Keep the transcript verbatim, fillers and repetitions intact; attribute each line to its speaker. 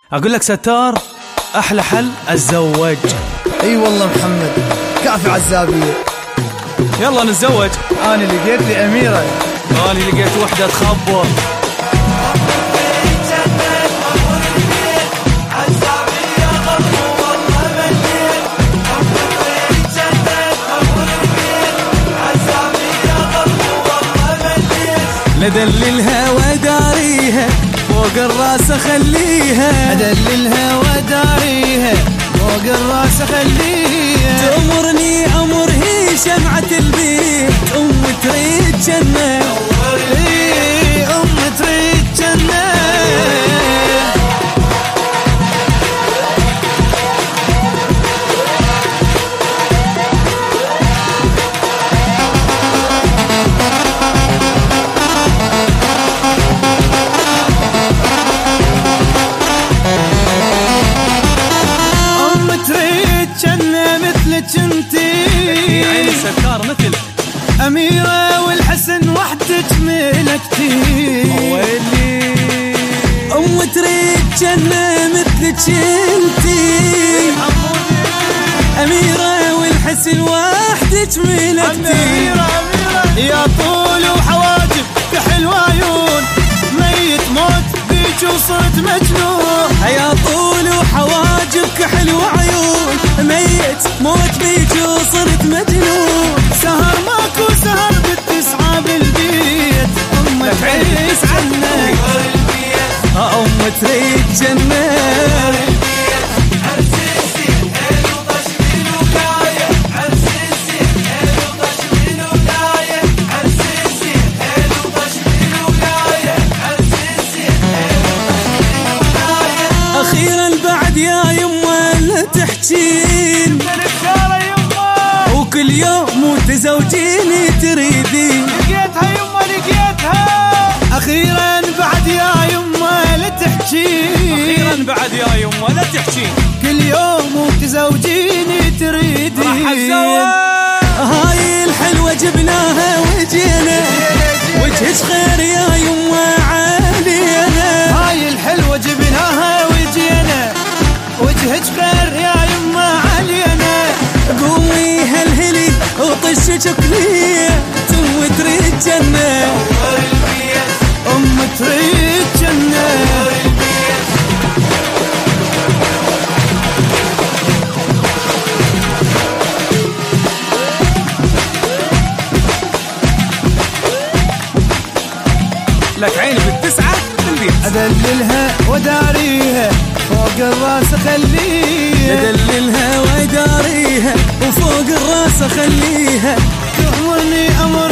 Speaker 1: اقول لك ستار احلى حل اتزوج.
Speaker 2: اي والله محمد كافي عزابية.
Speaker 1: يلا نتزوج.
Speaker 2: انا لقيت لي اميرة.
Speaker 1: انا لقيت وحدة تخبر. ندللها وداريها فوق الراس خليها.
Speaker 2: ادللها وداريها فوق الراس خليها.
Speaker 1: تأمرني امر هي شمعة البيت ام تريد جنة.
Speaker 2: اي ام تريد جنة.
Speaker 1: انتي عين ستار مثل
Speaker 2: أميرة والحسن وحدك ملكتي.
Speaker 1: ويلي أم تريد جنة مثلك انتي. أميرة والحسن وحدك ملكتي.
Speaker 2: يا طول وحواجب كحل وعيون ميت موت بيك وصرت مجنون.
Speaker 1: يا طول وحواجب كحل وعيون ميت موت بيك وصرت مجنون.
Speaker 2: سهر ماكو سهر بالتسعة بالبيت. أم تريد جنة.
Speaker 1: أم تريد جنة. أخيرا بعد يا يمه لا تحجين وكل يوم متزوجيني تريدين.
Speaker 2: لقيتها يمه لقيتها. أخيرا بعد يا يمه لا تحجين.
Speaker 1: أخيرا بعد يا يمه لا تحجين.
Speaker 2: كل يوم متزوجيني تريدين.
Speaker 1: راح اتزوج. هاي الحلوة جبناها وجينا وجهك خير يا يمه علينا.
Speaker 2: هاي الحلوة جبناها وجينا وجهك خير يا يمه علينا.
Speaker 1: قومي هلهلي وطشي شكلية ام تريد جنة.
Speaker 2: ام تريد جنة.
Speaker 1: لك عيني بالتسعة بالبيت.
Speaker 2: أدللها وداريها فوق الراس خليها.
Speaker 1: أدللها وداريها وفوق الراس خليها.
Speaker 2: تأمرني أمر